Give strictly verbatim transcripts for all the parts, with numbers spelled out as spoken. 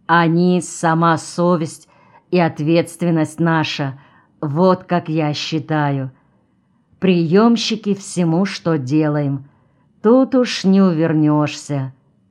Они — сама совесть и ответственность наша, вот как я считаю. Приемщики всему, что делаем, тут уж не увернешься.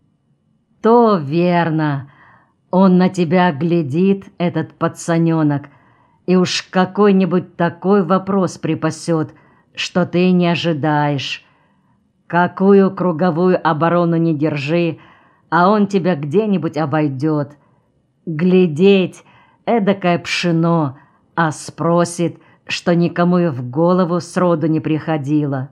То верно, он на тебя глядит, этот пацаненок, и уж какой-нибудь такой вопрос припасет, что ты не ожидаешь. Какую круговую оборону не держи, а он тебя где-нибудь обойдет. Глядеть — эдакое пшено, а спросит, что никому и в голову сроду не приходило.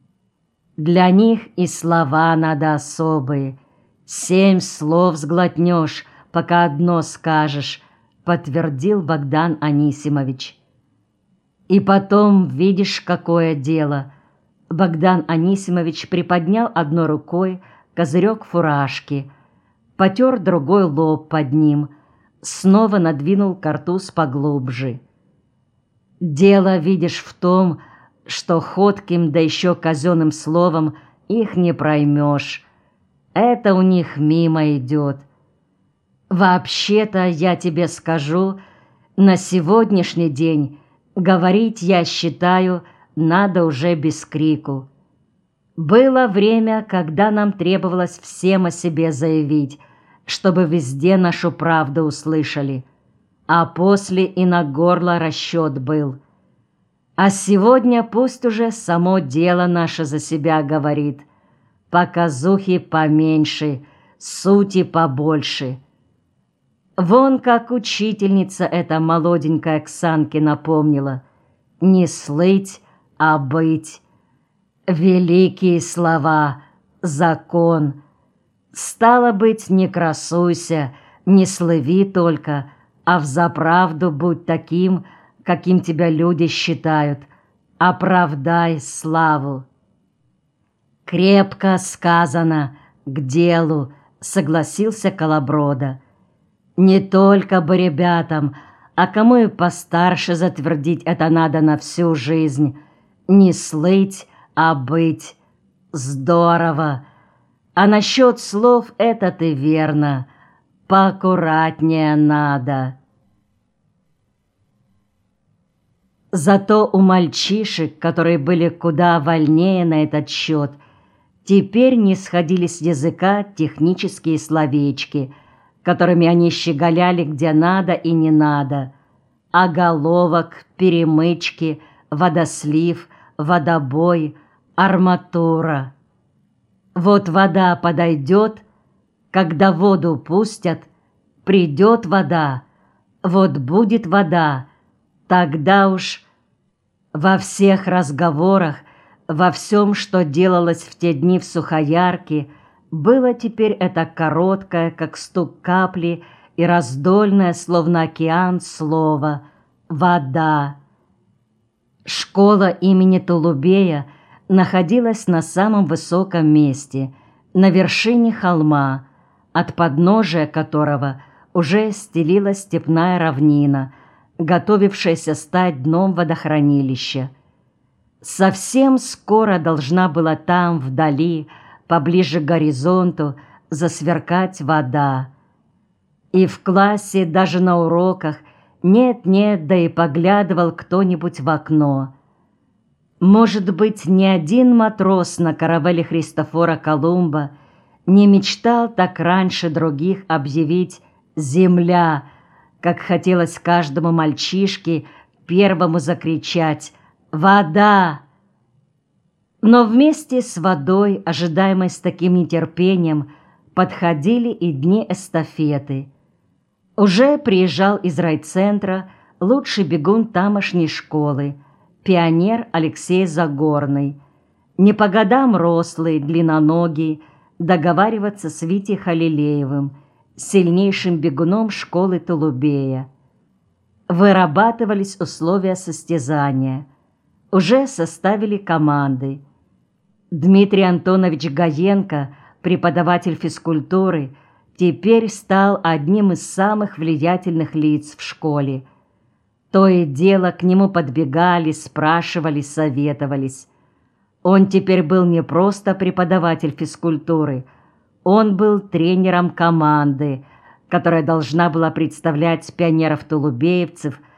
Для них и слова надо особые. Семь слов сглотнешь, пока одно скажешь, подтвердил Богдан Анисимович. И потом, видишь, какое дело. Богдан Анисимович приподнял одной рукой козырек фуражки, потер другой лоб под ним, снова надвинул картуз поглубже. Дело, видишь, в том, что ходким да еще казенным словом их не проймешь. Это у них мимо идет. Вообще-то, я тебе скажу, на сегодняшний день говорить, я считаю, надо уже без крику. Было время, когда нам требовалось всем о себе заявить, чтобы везде нашу правду услышали, а после и на горло расчет был. А сегодня пусть уже само дело наше за себя говорит. Показухи поменьше, сути побольше. Вон как учительница эта молоденькая Оксанке напомнила: не слыть, а быть. Великие слова, закон. Стало быть, не красуйся, не слыви только, а взаправду будь таким, каким тебя люди считают. Оправдай славу. Крепко сказано, к делу, согласился Колоброда. Не только бы ребятам, а кому и постарше затвердить это надо на всю жизнь. Не слыть, а быть. Здорово. А насчет слов это ты верно. Поаккуратнее надо. Зато у мальчишек, которые были куда вольнее на этот счет, теперь не сходили с языка технические словечки, которыми они щеголяли где надо и не надо. Оголовок, перемычки, водослив, водобой, арматура. Вот вода подойдет, когда воду пустят, придет вода, вот будет вода, тогда уж во всех разговорах, во всем, что делалось в те дни в Сухоярке, было теперь это короткое, как стук капли, и раздольное, словно океан, слово «вода». Школа имени Толубея находилась на самом высоком месте, на вершине холма, от подножия которого уже стелилась степная равнина, готовившаяся стать дном водохранилища. Совсем скоро должна была там, вдали, поближе к горизонту, засверкать вода. И в классе, даже на уроках, нет-нет, да и поглядывал кто-нибудь в окно. Может быть, ни один матрос на каравелле Христофора Колумба не мечтал так раньше других объявить «Земля», как хотелось каждому мальчишке первому закричать «Вода!». Но вместе с водой, ожидаемой с таким нетерпением, подходили и дни эстафеты. Уже приезжал из райцентра лучший бегун тамошней школы, пионер Алексей Загорный, не по годам рослый, длинноногий, договариваться с Витей Халилеевым, сильнейшим бегуном школы Толубея. Вырабатывались условия состязания. Уже составили команды. Дмитрий Антонович Гаенко, преподаватель физкультуры, теперь стал одним из самых влиятельных лиц в школе. То и дело к нему подбегали, спрашивали, советовались. Он теперь был не просто преподаватель физкультуры, он был тренером команды, которая должна была представлять пионеров-тулубеевцев,